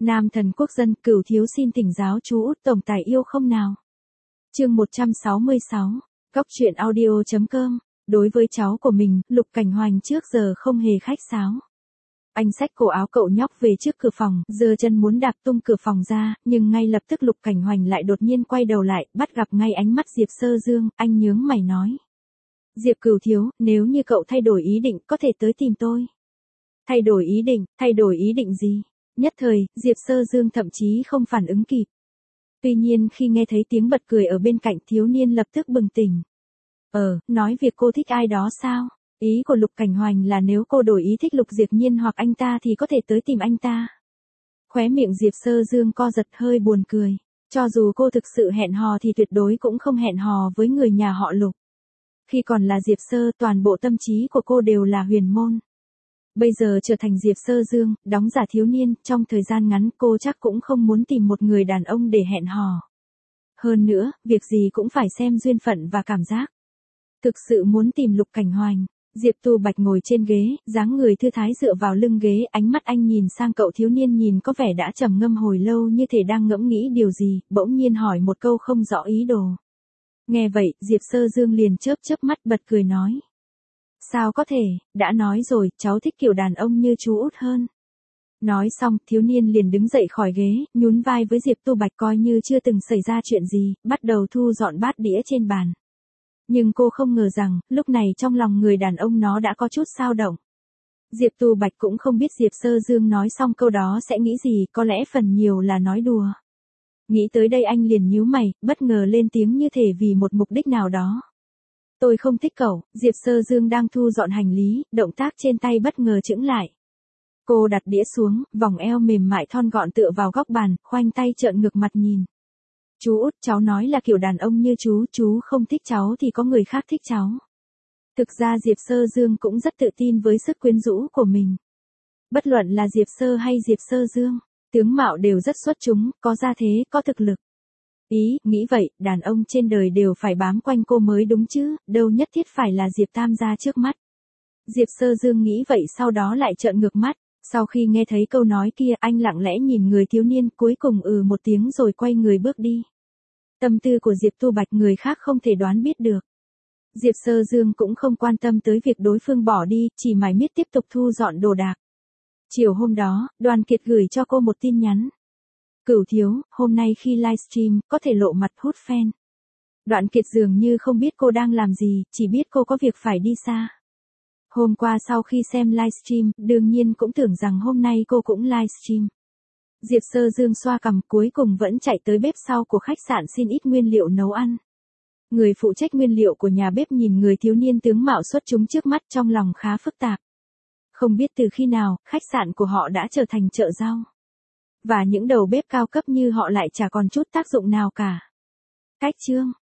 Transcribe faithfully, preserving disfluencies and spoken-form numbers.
Nam thần quốc dân, Cửu thiếu xin thỉnh giáo chú út tổng tài yêu không nào. Chương một trăm sáu mươi sáu, Góc truyện audio chấm com. Đối với cháu của mình, Lục Cảnh Hoành trước giờ không hề khách sáo. Anh xách cổ áo cậu nhóc về trước cửa phòng, giơ chân muốn đạp tung cửa phòng ra, nhưng ngay lập tức Lục Cảnh Hoành lại đột nhiên quay đầu lại, bắt gặp ngay ánh mắt Diệp Sơ Dương, anh nhướng mày nói. Diệp Cửu thiếu, nếu như cậu thay đổi ý định, có thể tới tìm tôi. Thay đổi ý định, thay đổi ý định gì? Nhất thời, Diệp Sơ Dương thậm chí không phản ứng kịp. Tuy nhiên khi nghe thấy tiếng bật cười ở bên cạnh, thiếu niên lập tức bừng tỉnh. Ờ, nói việc cô thích ai đó sao? Ý của Lục Cảnh Hoành là nếu cô đổi ý thích Lục Diệp Nhiên hoặc anh ta thì có thể tới tìm anh ta. Khóe miệng Diệp Sơ Dương co giật hơi buồn cười. Cho dù cô thực sự hẹn hò thì tuyệt đối cũng không hẹn hò với người nhà họ Lục. Khi còn là Diệp Sơ, toàn bộ tâm trí của cô đều là huyền môn. Bây giờ trở thành Diệp Sơ Dương, đóng giả thiếu niên, trong thời gian ngắn cô chắc cũng không muốn tìm một người đàn ông để hẹn hò. Hơn nữa, việc gì cũng phải xem duyên phận và cảm giác. Thực sự muốn tìm Lục Cảnh Hoành, Diệp Tu Bạch ngồi trên ghế, dáng người thư thái dựa vào lưng ghế, ánh mắt anh nhìn sang cậu thiếu niên nhìn có vẻ đã trầm ngâm hồi lâu như thể đang ngẫm nghĩ điều gì, bỗng nhiên hỏi một câu không rõ ý đồ. Nghe vậy, Diệp Sơ Dương liền chớp chớp mắt bật cười nói. Sao có thể, đã nói rồi, cháu thích kiểu đàn ông như chú út hơn. Nói xong, thiếu niên liền đứng dậy khỏi ghế, nhún vai với Diệp Tu Bạch coi như chưa từng xảy ra chuyện gì, bắt đầu thu dọn bát đĩa trên bàn. Nhưng cô không ngờ rằng, lúc này trong lòng người đàn ông nó đã có chút xao động. Diệp Tu Bạch cũng không biết Diệp Sơ Dương nói xong câu đó sẽ nghĩ gì, có lẽ phần nhiều là nói đùa. Nghĩ tới đây anh liền nhíu mày, bất ngờ lên tiếng như thể vì một mục đích nào đó. Tôi không thích cậu, Diệp Sơ Dương đang thu dọn hành lý, động tác trên tay bất ngờ chững lại. Cô đặt đĩa xuống, vòng eo mềm mại thon gọn tựa vào góc bàn, khoanh tay trợn ngược mặt nhìn. Chú út, cháu nói là kiểu đàn ông như chú, chú không thích cháu thì có người khác thích cháu. Thực ra Diệp Sơ Dương cũng rất tự tin với sức quyến rũ của mình. Bất luận là Diệp Sơ hay Diệp Sơ Dương, tướng mạo đều rất xuất chúng, có gia thế, có thực lực. Ý, nghĩ vậy, đàn ông trên đời đều phải bám quanh cô mới đúng chứ, đâu nhất thiết phải là Diệp Tam gia trước mắt. Diệp Sơ Dương nghĩ vậy sau đó lại trợn ngược mắt, sau khi nghe thấy câu nói kia anh lặng lẽ nhìn người thiếu niên cuối cùng ừ một tiếng rồi quay người bước đi. Tâm tư của Diệp Tu Bạch người khác không thể đoán biết được. Diệp Sơ Dương cũng không quan tâm tới việc đối phương bỏ đi, chỉ mải miết tiếp tục thu dọn đồ đạc. Chiều hôm đó, Đoàn Kiệt gửi cho cô một tin nhắn. Cửu thiếu, hôm nay khi livestream, có thể lộ mặt hút fan. Đoạn Kiệt dường như không biết cô đang làm gì, chỉ biết cô có việc phải đi xa. Hôm qua sau khi xem livestream, đương nhiên cũng tưởng rằng hôm nay cô cũng livestream. Diệp Sơ Dương xoa cằm cuối cùng vẫn chạy tới bếp sau của khách sạn xin ít nguyên liệu nấu ăn. Người phụ trách nguyên liệu của nhà bếp nhìn người thiếu niên tướng mạo xuất chúng trước mắt trong lòng khá phức tạp. Không biết từ khi nào, khách sạn của họ đã trở thành chợ rau. Và những đầu bếp cao cấp như họ lại chả còn chút tác dụng nào cả. Cách chương